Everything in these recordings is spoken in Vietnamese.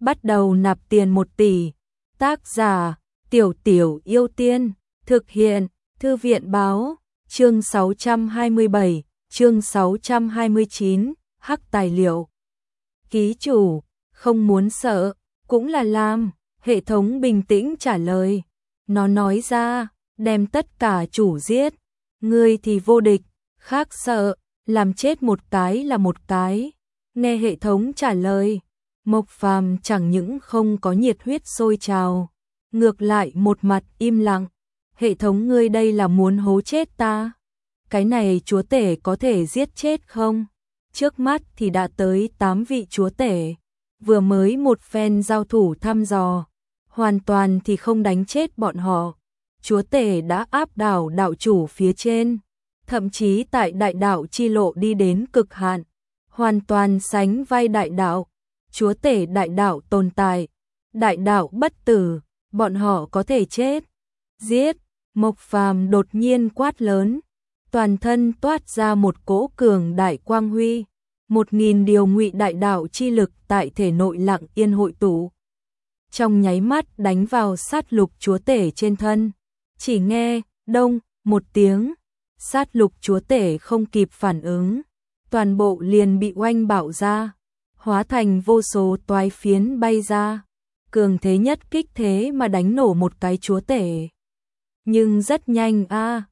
bắt đầu nạp tiền 1 tỷ. Tác giả Tiểu Tiểu Yêu Tiên. Thực hiện Thư viện Báo. Chương 627, chương 629, Hắc tài liệu. Ký chủ, không muốn sợ, cũng là làm. Hệ thống bình tĩnh trả lời. Nó nói ra, đem tất cả chủ giết. Ngươi thì vô địch, khác sợ, làm chết một cái là một cái. Nghe hệ thống trả lời, Mộc Phàm chẳng những không có nhiệt huyết sôi trào, ngược lại một mặt im lặng. Hệ thống ngươi đây là muốn hố chết ta? Cái này chúa tể có thể giết chết không? Trước mắt thì đã tới 8 vị chúa tể, vừa mới một phen giao thủ thăm dò, hoàn toàn thì không đánh chết bọn họ. Chúa tể đã áp đảo đạo chủ phía trên, thậm chí tại đại đạo chi lộ đi đến cực hạn, hoàn toàn sánh vai đại đạo. Chúa tể đại đạo tồn tại, đại đạo bất tử, bọn họ có thể chết. Giết! Mộc Phàm đột nhiên quát lớn, toàn thân toát ra một cỗ cường đại quang huy, 1000 điều ngụy đại đạo chi lực tại thể nội lặng yên hội tụ. Trong nháy mắt đánh vào sát lục chúa tể trên thân, chỉ nghe đông một tiếng, sát lục chúa tể không kịp phản ứng, toàn bộ liền bị oanh bạo ra, hóa thành vô số toái phiến bay ra, cường thế nhất kích thế mà đánh nổ một cái chúa tể. Nhưng rất nhanh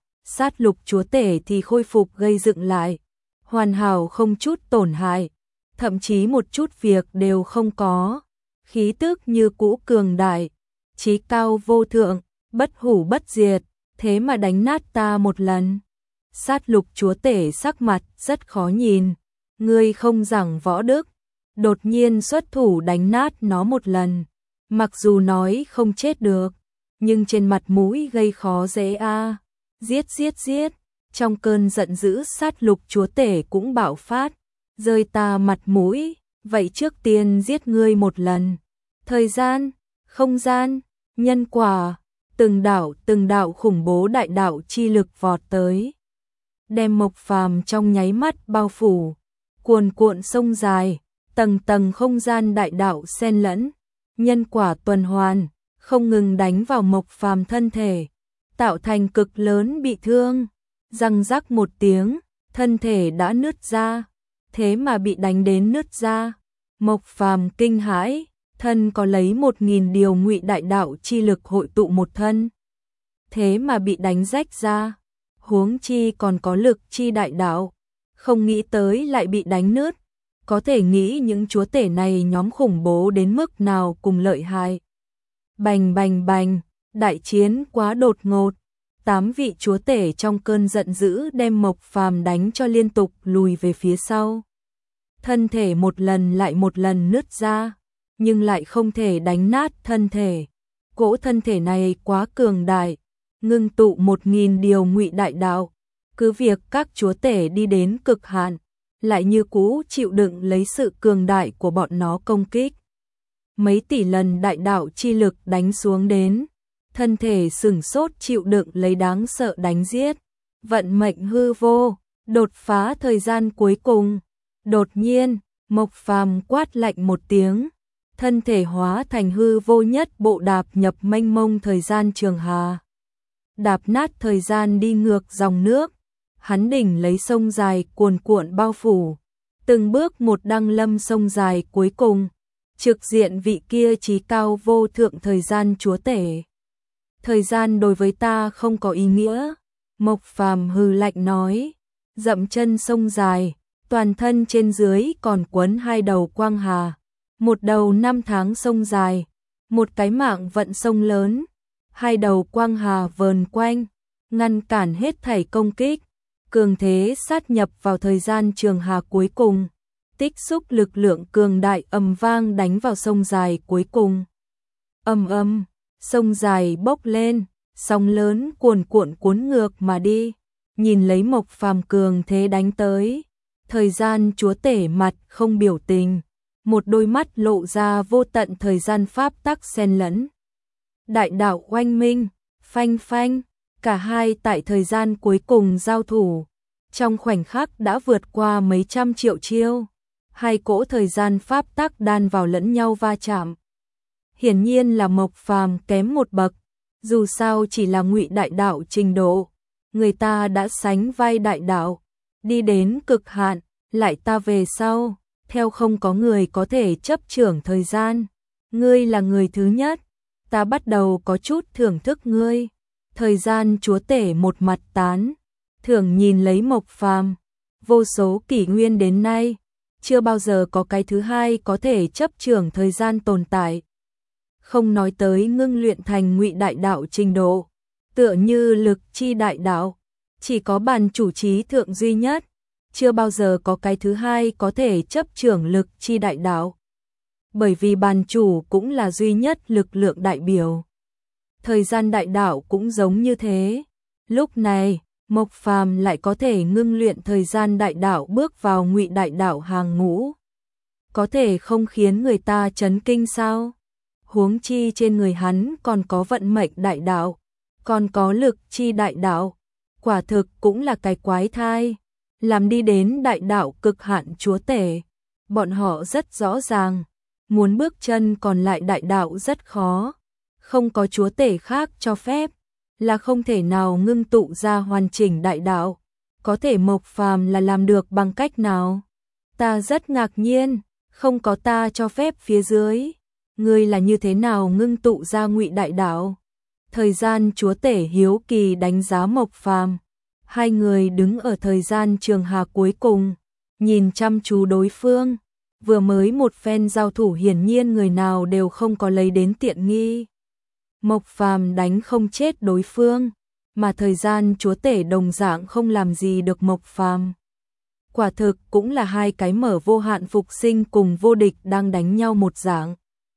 sát lục chúa tể thì khôi phục gây dựng lại, hoàn hảo không chút tổn hại, thậm chí một chút việc đều không có, khí tức như cũ cường đại, chí cao vô thượng, bất hủ bất diệt, thế mà đánh nát ta một lần. Sát lục chúa tể sắc mặt rất khó nhìn, ngươi không giảng võ đức, đột nhiên xuất thủ đánh nát nó một lần, mặc dù nói không chết được, nhưng trên mặt mũi gây khó dễ Giết giết giết, trong cơn giận dữ sát lục chúa tể cũng bạo phát, rơi ta mặt mũi, vậy trước tiên giết ngươi một lần. Thời gian, không gian, nhân quả, từng đạo khủng bố đại đạo chi lực vọt tới, đem Mộc Phàm trong nháy mắt bao phủ, cuồn cuộn sông dài, tầng tầng không gian đại đạo xen lẫn, nhân quả tuần hoàn, không ngừng đánh vào Mộc Phàm thân thể, tạo thành cực lớn bị thương. Răng rắc một tiếng, thân thể đã nứt ra, thế mà bị đánh đến nứt ra. Mộc Phàm kinh hãi, thân có lấy 1000 điều ngụy đại đạo chi lực hội tụ một thân, thế mà bị đánh rách ra, huống chi còn có lực chi đại đạo, không nghĩ tới lại bị đánh nứt, có thể nghĩ những chúa tể này nhóm khủng bố đến mức nào cùng lợi hại. Bành bành bành, đại chiến quá đột ngột, 8 vị chúa tể trong cơn giận dữ đem Mộc Phàm đánh cho liên tục lùi về phía sau. Thân thể một lần lại một lần nứt ra, nhưng lại không thể đánh nát thân thể. Cỗ thân thể này quá cường đại, ngưng tụ 1000 điều ngụy đại đạo, cứ việc các chúa tể đi đến cực hạn, lại như cũ chịu đựng lấy sự cường đại của bọn nó công kích. Mấy tỷ lần đại đạo chi lực đánh xuống đến, thân thể sửng sốt chịu đựng lấy đáng sợ đánh giết. Vận mệnh hư vô, đột phá thời gian cuối cùng. Đột nhiên, Mộc Phàm quát lạnh một tiếng, thân thể hóa thành hư vô nhất bộ đạp nhập mênh mông thời gian trường hà. Đạp nát thời gian đi ngược dòng nước, hắn đỉnh lấy sông dài cuồn cuộn bao phủ, từng bước một đăng lâm sông dài cuối cùng, trực diện vị kia chí cao vô thượng thời gian chúa tể. Thời gian đối với ta không có ý nghĩa, Mộc Phàm hừ lạnh nói, dậm chân sông dài, toàn thân trên dưới còn quấn 2 đầu quang hà, một đầu 5 tháng sông dài, một cái mạng vận sông lớn, 2 đầu quang hà vờn quanh, ngăn cản hết thảy công kích, cường thế sát nhập vào thời gian trường hà cuối cùng, tích xúc lực lượng cường đại ầm vang đánh vào sông dài cuối cùng. Ầm ầm, sông dài bốc lên, sóng lớn cuồn cuộn cuốn ngược mà đi, nhìn lấy Mộc Phàm cường thế đánh tới, thời gian chúa tể mặt không biểu tình, một đôi mắt lộ ra vô tận thời gian pháp tắc xen lẫn. Đại đạo oanh minh, phanh phanh, cả hai tại thời gian cuối cùng giao thủ, trong khoảnh khắc đã vượt qua mấy trăm triệu chiêu. hai cỗ thời gian pháp tắc đan vào lẫn nhau va chạm. Hiển nhiên là Mộc Phàm kém một bậc, dù sao chỉ là ngụy đại đạo trình độ, người ta đã sánh vai đại đạo, đi đến cực hạn, lại ta về sau, theo không có người có thể chấp chưởng thời gian. Ngươi là người thứ nhất, ta bắt đầu có chút thưởng thức ngươi. Thời gian chúa tể một mặt tán, thưởng nhìn lấy Mộc Phàm, vô số kỷ nguyên đến nay, chưa bao giờ có cái thứ hai có thể chấp chưởng thời gian tồn tại. Không nói tới ngưng luyện thành ngụy đại đạo trình độ, tựa như lực chi đại đạo, chỉ có bàn chủ trí thượng duy nhất, chưa bao giờ có cái thứ hai có thể chấp chưởng lực chi đại đạo. Bởi vì bàn chủ cũng là duy nhất lực lượng đại biểu. Thời gian đại đạo cũng giống như thế. Lúc này, Mộc Phàm lại có thể ngưng luyện thời gian đại đạo bước vào ngụy đại đạo hàng ngũ. Có thể không khiến người ta chấn kinh sao? Huống chi trên người hắn còn có vận mệnh đại đạo, còn có lực chi đại đạo, quả thực cũng là cái quái thai, làm đi đến đại đạo cực hạn chúa tể. Bọn họ rất rõ ràng, muốn bước chân còn lại đại đạo rất khó, không có chúa tể khác cho phép, là không thể nào ngưng tụ ra hoàn chỉnh đại đạo. Có thể Mộc Phàm là làm được bằng cách nào? Ta rất ngạc nhiên, không có ta cho phép phía dưới. Ngươi là như thế nào ngưng tụ ra ngụy đại đạo? Thời gian chúa tể hiếu kỳ đánh giá Mộc Phàm. Hai người đứng ở thời gian trường hà cuối cùng, nhìn chăm chú đối phương. Vừa mới một phen giao thủ hiển nhiên người nào đều không có lấy đến tiện nghi. Mộc Phàm đánh không chết đối phương, mà thời gian chúa tể đồng dạng không làm gì được Mộc Phàm. Quả thực cũng là hai cái mở vô hạn phục sinh cùng vô địch đang đánh nhau một dạng.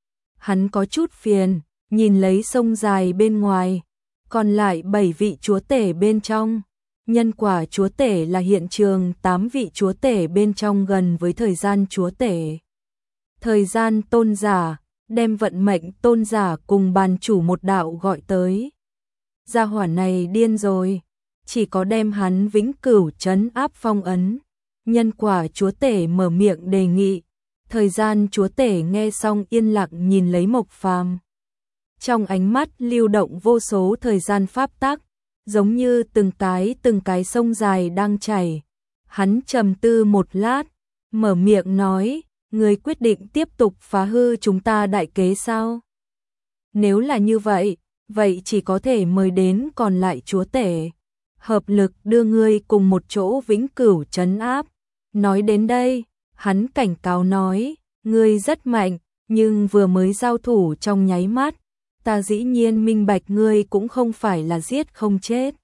Hắn có chút phiền, nhìn lấy sông dài bên ngoài, còn lại 7 vị chúa tể bên trong. Nhân quả chúa tể là hiện trường 8 vị chúa tể bên trong gần với thời gian chúa tể. Thời gian tôn giả, đem vận mệnh tôn giả cùng bàn chủ một đạo gọi tới. Gia hỏa này điên rồi, chỉ có đem hắn vĩnh cửu trấn áp phong ấn. Nhân quả chúa tể mở miệng đề nghị. Thời gian chúa tể nghe xong yên lặng nhìn lấy Mộc Phàm. Trong ánh mắt lưu động vô số thời gian pháp tắc, giống như từng cái sông dài đang chảy. Hắn trầm tư một lát, mở miệng nói, ngươi quyết định tiếp tục phá hư chúng ta đại kế sao? Nếu là như vậy, vậy chỉ có thể mời đến còn lại chúa tể, hợp lực đưa ngươi cùng một chỗ vĩnh cửu trấn áp. Nói đến đây, hắn cảnh cáo nói, ngươi rất mạnh, nhưng vừa mới giao thủ trong nháy mắt, ta dĩ nhiên minh bạch ngươi cũng không phải là giết không chết.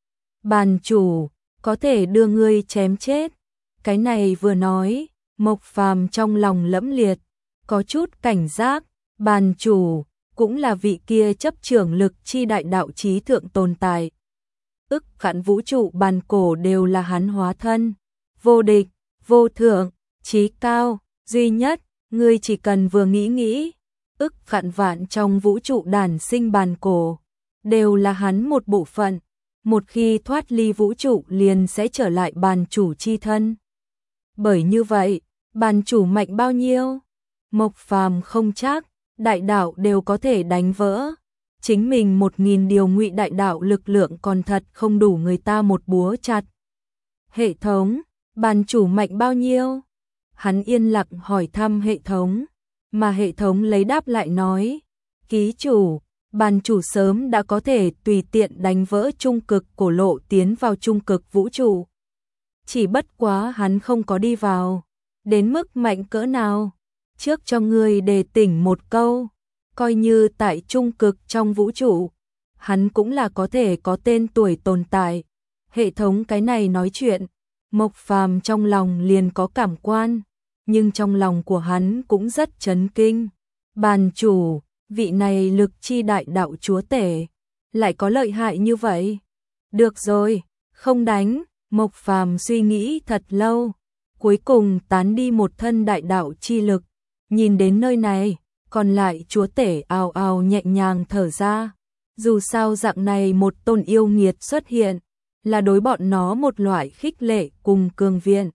Bàn chủ, có thể đưa ngươi chém chết. Cái này vừa nói, Mộc Phàm trong lòng lẫm liệt, có chút cảnh giác, bàn chủ, cũng là vị kia chấp trưởng lực chi đại đạo chí thượng tồn tại. Ức khản vũ trụ bàn cổ đều là hắn hóa thân, vô địch, vô thượng, chí cao, duy nhất, ngươi chỉ cần vừa nghĩ, ức khản vạn trong vũ trụ đản sinh bàn cổ, đều là hắn một bộ phận, một khi thoát ly vũ trụ liền sẽ trở lại bàn chủ chi thân. Bởi như vậy, bàn chủ mạnh bao nhiêu? Mộc Phàm không chắc, đại đạo đều có thể đánh vỡ. Chính mình 1000 điều ngụy đại đạo lực lượng còn thật không đủ người ta một búa chặt. Hệ thống, bàn chủ mạnh bao nhiêu? Hắn yên lặng hỏi thăm hệ thống, mà hệ thống lấy đáp lại nói, ký chủ, bàn chủ sớm đã có thể tùy tiện đánh vỡ trung cực cổ lộ tiến vào trung cực vũ trụ. Chỉ bất quá hắn không có đi vào. Đến mức mạnh cỡ nào? Trước cho ngươi đề tỉnh một câu, coi như tại trung cực trong vũ trụ, hắn cũng là có thể có tên tuổi tồn tại. Hệ thống cái này nói chuyện, Mộc Phàm trong lòng liền có cảm quan, nhưng trong lòng của hắn cũng rất chấn kinh. Bàn chủ, vị này lực chi đại đạo chúa tể, lại có lợi hại như vậy. Được rồi, không đánh. Mộc Phàm suy nghĩ thật lâu, cuối cùng tán đi một thân đại đạo chi lực. Nhìn đến nơi này, còn lại chúa tể ào ào nhẹ nhàng thở ra. Dù sao dạng này một tôn yêu nghiệt xuất hiện, là đối bọn nó một loại khích lệ cùng cường viện.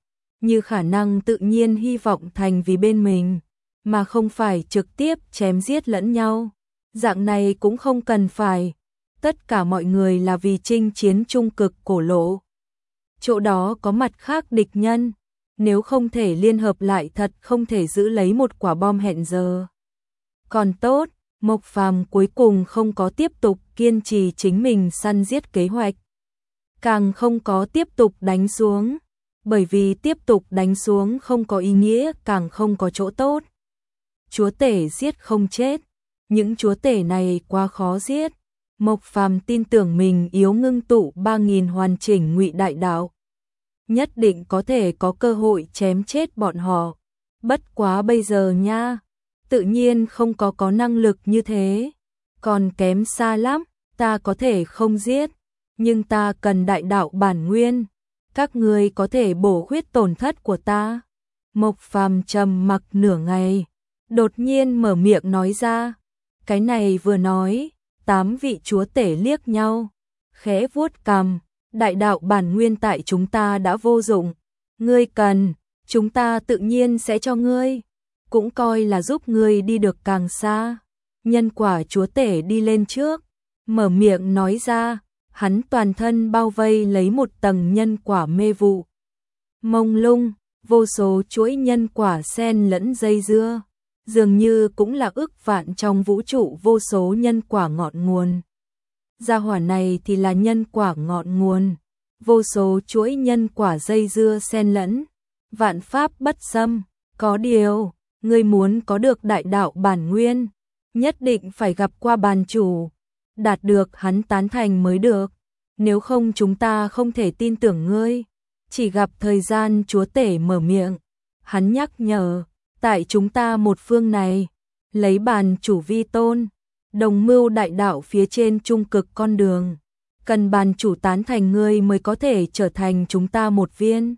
như khả năng tự nhiên hy vọng thành vì bên mình, mà không phải trực tiếp chém giết lẫn nhau. Dạng này cũng không cần phải. Tất cả mọi người là vì chinh chiến trung cực cổ lộ. Chỗ đó có mặt khác địch nhân, nếu không thể liên hợp lại thật không thể giữ lấy một quả bom hẹn giờ. Còn tốt, Mộc Phàm cuối cùng không có tiếp tục kiên trì chính mình săn giết kế hoạch. Càng không có tiếp tục đánh xuống, bởi vì tiếp tục đánh xuống không có ý nghĩa, càng không có chỗ tốt. Chúa tể giết không chết, những chúa tể này quá khó giết. Mộc Phàm tin tưởng mình yếu ngưng tụ 3000 hoàn chỉnh ngụy đại đạo, nhất định có thể có cơ hội chém chết bọn họ. Bất quá bây giờ nha, tự nhiên không có năng lực như thế, còn kém xa lắm. Ta có thể không giết, nhưng ta cần đại đạo bản nguyên, các ngươi có thể bổ khuyết tổn thất của ta. Mộc Phàm trầm mặc nửa ngày, đột nhiên mở miệng nói ra. Cái này vừa nói, 8 vị chúa tể liếc nhau, khẽ vuốt cằm. Đại đạo bản nguyên tại chúng ta đã vô dụng, ngươi cần, chúng ta tự nhiên sẽ cho ngươi, cũng coi là giúp ngươi đi được càng xa. Nhân quả chúa tể đi lên trước, mở miệng nói ra, hắn toàn thân bao vây lấy một tầng nhân quả mê vụ. Mông lung, vô số chuỗi nhân quả xen lẫn dây dưa, dường như cũng là ức vạn trong vũ trụ vô số nhân quả ngọn nguồn. Gia hỏa này thì là nhân quả ngọn nguồn, vô số chuỗi nhân quả dây dưa xen lẫn, vạn pháp bất xâm. Có điều, ngươi muốn có được đại đạo bản nguyên, nhất định phải gặp qua bàn chủ, đạt được hắn tán thành mới được, nếu không chúng ta không thể tin tưởng ngươi. Chỉ gặp thời gian chúa tể mở miệng, hắn nhắc nhở, tại chúng ta một phương này, lấy bàn chủ vi tôn, đồng mưu đại đạo phía trên trung cực con đường, cần bàn chủ tán thành ngươi mới có thể trở thành chúng ta một viên.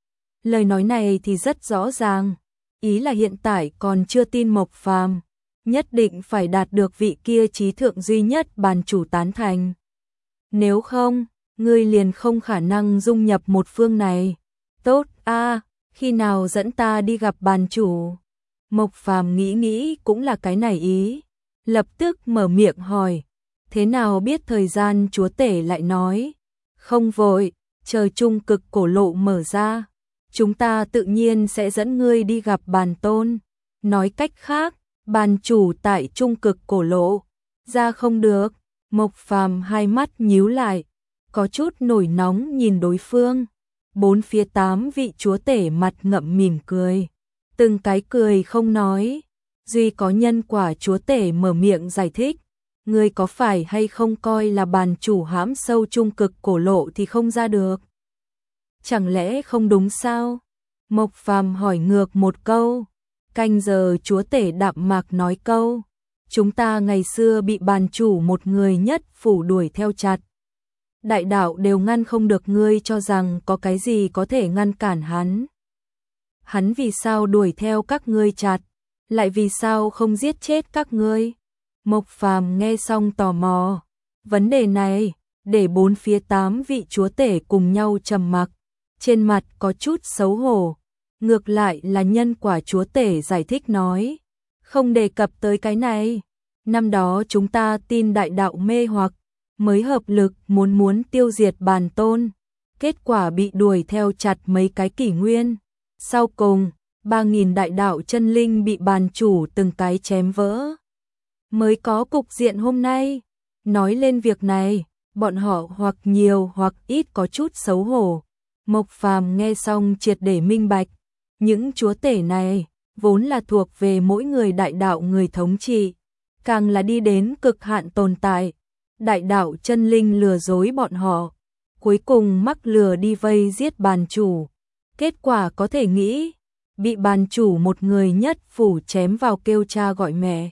Lời nói này thì rất rõ ràng, ý là hiện tại còn chưa tin Mộc Phàm, nhất định phải đạt được vị kia trí thượng duy nhất bàn chủ tán thành. Nếu không, ngươi liền không khả năng dung nhập một phương này. Tốt a, khi nào dẫn ta đi gặp bàn chủ? Mộc Phàm nghĩ cũng là cái này ý, lập tức mở miệng hỏi. Thế nào biết thời gian chúa tể lại nói, không vội, chờ trung cực cổ lộ mở ra, chúng ta tự nhiên sẽ dẫn ngươi đi gặp bàn tôn. Nói cách khác, bàn chủ tại trung cực cổ lộ, ra không được. Mộc Phàm hai mắt nhíu lại, có chút nổi nóng nhìn đối phương. Bốn phía 8 vị chúa tể mặt ngậm mỉm cười, từng cái cười không nói, duy có nhân quả chúa tể mở miệng giải thích. Ngươi có phải hay không coi là bàn chủ hãm sâu trung cực cổ lộ thì không ra được? Chẳng lẽ không đúng sao? Mộc Phàm hỏi ngược một câu. Canh giờ chúa tể đạm mạc nói câu, chúng ta ngày xưa bị bàn chủ một người nhất phủ đuổi theo chặt. Đại đạo đều ngăn không được, ngươi cho rằng có cái gì có thể ngăn cản hắn? Hắn vì sao đuổi theo các ngươi chặt, lại vì sao không giết chết các ngươi? Mộc Phàm nghe xong tò mò, vấn đề này để bốn phía 8 vị chúa tể cùng nhau trầm mặc, trên mặt có chút xấu hổ. Ngược lại là nhân quả chúa tể giải thích nói, không đề cập tới cái này. Năm đó chúng ta tin đại đạo mê hoặc, mới hợp lực muốn tiêu diệt bàn tôn, kết quả bị đuổi theo chặt mấy cái kỷ nguyên. Sau cùng, 3000 đại đạo chân linh bị bàn chủ từng cái chém vỡ, mới có cục diện hôm nay. Nói lên việc này, bọn họ hoặc nhiều hoặc ít có chút xấu hổ. Mộc Phàm nghe xong triệt để minh bạch, những chúa tể này vốn là thuộc về mỗi người đại đạo người thống trị, càng là đi đến cực hạn tồn tại. Đại đạo chân linh lừa dối bọn họ, cuối cùng mắc lừa đi vây giết bàn chủ. Kết quả có thể nghĩ, bị bàn chủ một người nhất phủ chém vào kêu cha gọi mẹ,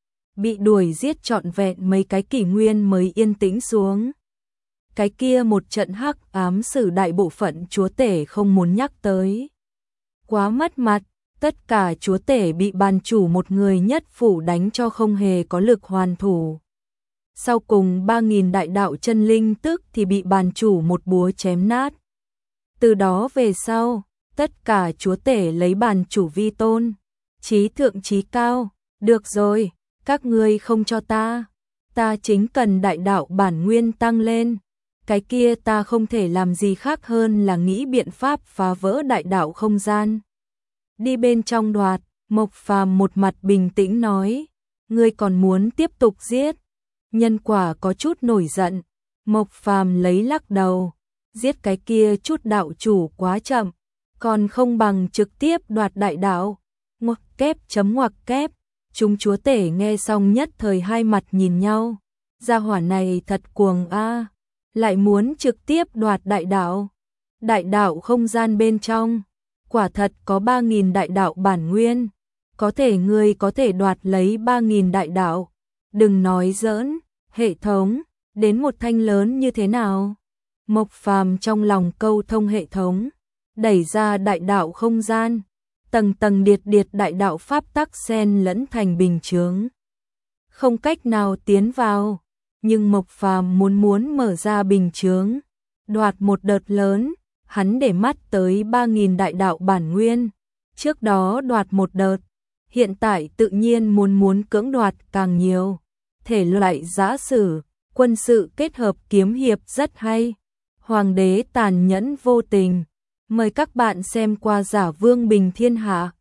bị đuổi giết trọn vẹn mấy cái kỷ nguyên mới yên tĩnh xuống. Cái kia một trận hắc ám sử đại bộ phận chúa tể không muốn nhắc tới, quá mất mặt. Tất cả chúa tể bị bàn chủ một người nhất phủ đánh cho không hề có lực hoàn thủ. Sau cùng 3000 đại đạo chân linh tức thì bị bàn chủ một búa chém nát. Từ đó về sau, Tất cả chúa tể lấy bàn chủ vi tôn, chí thượng chí cao, được rồi, các ngươi không cho ta chính cần đại đạo bản nguyên tăng lên, cái kia ta không thể làm gì khác hơn là nghĩ biện pháp phá vỡ đại đạo không gian. Đi bên trong đoạt, Mộc Phàm một mặt bình tĩnh nói, ngươi còn muốn tiếp tục giết? Nhân quả có chút nổi giận, Mộc Phàm lấy lắc đầu, giết cái kia chút đạo chủ quá chậm, còn không bằng trực tiếp đoạt đại đạo. Ngoặc kép chấm ngoặc kép, chúng chúa tể nghe xong nhất thời hai mặt nhìn nhau, gia hỏa này thật cuồng a, lại muốn trực tiếp đoạt đại đạo. Đại đạo không gian bên trong, quả thật có 3.000 đại đạo bản nguyên, có thể ngươi có thể đoạt lấy 3.000 đại đạo, đừng nói giỡn, hệ thống, đến một thanh lớn như thế nào? Mộc Phàm trong lòng câu thông hệ thống, đẩy ra đại đạo không gian, tầng tầng điệt điệt đại đạo pháp tắc xen lẫn thành bình chướng. Không cách nào tiến vào, nhưng Mộc Phàm muốn mở ra bình chướng, đoạt một đợt lớn, hắn để mắt tới 3.000 đại đạo bản nguyên, trước đó đoạt một đợt, hiện tại tự nhiên muốn cưỡng đoạt càng nhiều. Thể loại giã sử, quân sự kết hợp kiếm hiệp rất hay. Hoàng đế tàn nhẫn vô tình. Mời các bạn xem qua Giả Vương Bình Thiên Hạ.